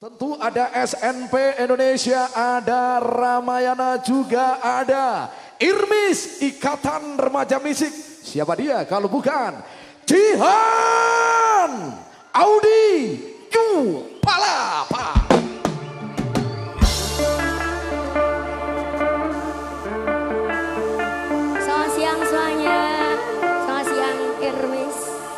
Tentu ada SNP Indonesia, ada Ramayana, juga ada Irmis, Ikatan Remaja Musik. Siapa dia kalau bukan Jihan Audi Yu Palapa. Selamat siang semuanya, selamat siang Irmis.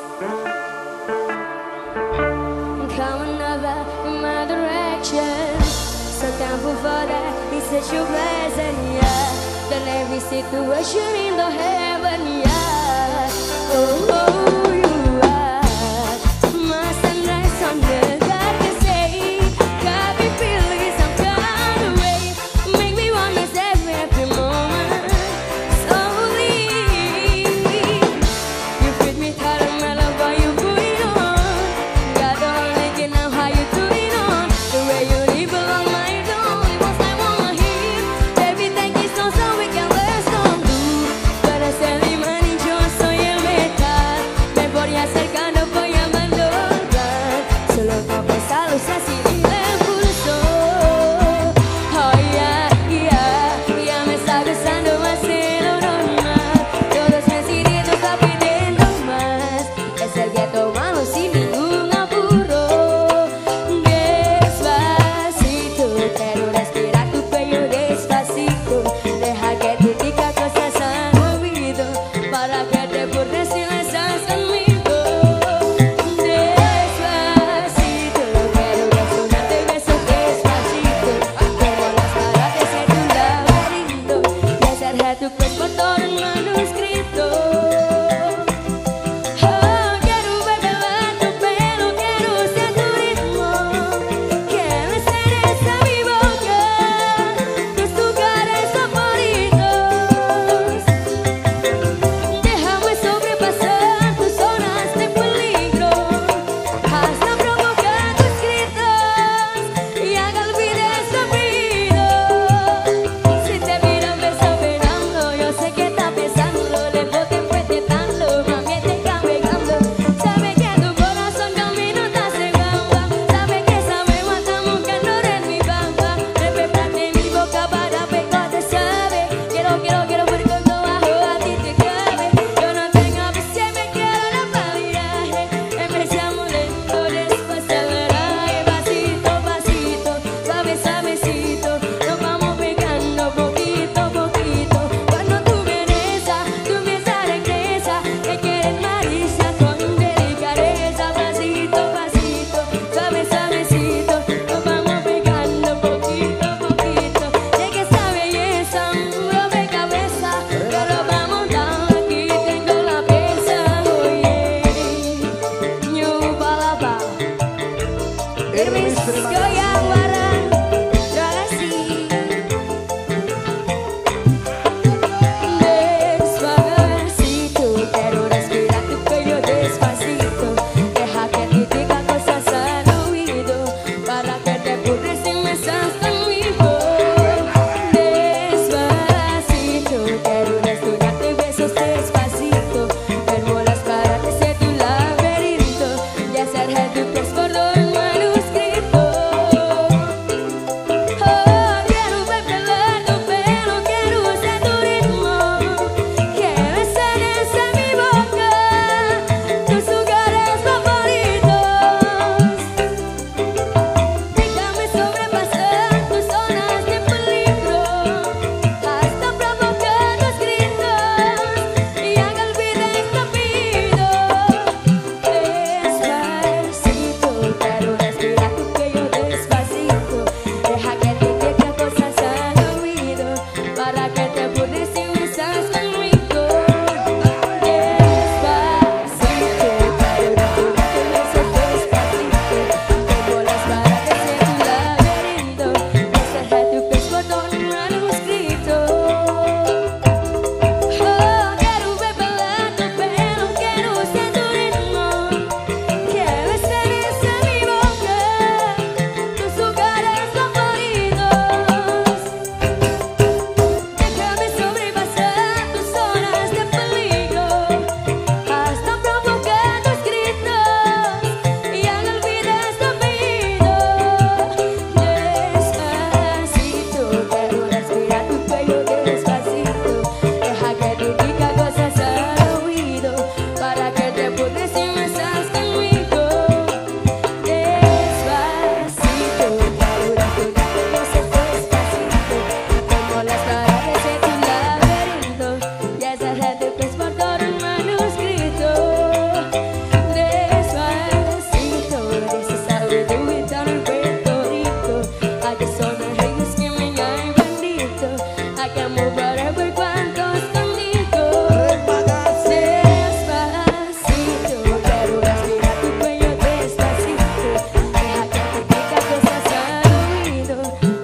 Coming over in my direction, so thankful for that, it's such a blessing, yeah. Then every situation in the heaven, yeah. Oh, oh, you are my sunrise on the darkest day. Got me feeling some kind of way, make me wanna save every moment. Slowly, you fit me tight and I love how you put it on. Got the whole legend of how you do it on. The way you leave along my door, it was like wanna hit. Baby, thank you so we can last on tú. Para ser imán y yo soy el metal. Me voy acercando, voy a valorar. Solo no pensarlo así ni me pulso. Oh yeah, yeah, ya me está gustando más de lo normal. Todos mis sentidos están pidiendo más. Es el que tomamos sin ningún apuro. Despacito, quiero respirar tu cuello despacito. Deja que te diga cosas al oído, para que te burles si no estás conmigo. Despacito, quiero besarte, besos despacito, como las paredes de tu laberinto, y hacer tu cuerpo todo en manuscrito. Oh, quiero ver bailar tu pelo, quiero ser tu ritmo, que me cedes a mi boca, tus lugares favoritos. Déjame sobrepasar tus zonas de peligro, hasta provocar tus gritos y haga olvides lo ruido. Si te miran me está pegando, yo sé que está pensando, lejos te fue tentando, mami te está pegando. Sabe que tu corazón camino está cegando, sabe que sabemos estamos que no eres mi bamba. Respetarte mi boca para pecar te sabe. Quiero ver cuando bajo a ti te cabe. Yo no tengo prisa, me quiero la paliaje. Empezamos lento, después aceleraje. Pasito, pasito, suave, suavecito. Nos vamos pegando poquito a poquito. Cuando tú vienes regresa, que quieres mariza con delicadeza. Pasito, pasito, suave, suavecito. Nos vamos pegando poquito a poquito. Llega esa belleza, mueve cabeza. Yo lo vamos dando, aquí tengo la pieza. Oye, Yu Palapa, Irmis, goyang barang, terima kasih. Despacito, quiero respirar tu cuello despacito. Deja que te diga cosas al oído, para que te burles si me estás conmigo. Despacito, quiero desnudarte besos despacito, como las paredes de tu laberinto, y hacer tu cuerpo por el manuscrito.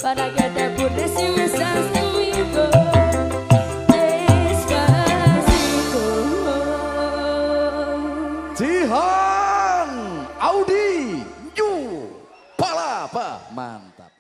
para que te acuerdes si me estás conmigo. Despacito. Jihan Audi Yu Palapa, mantap.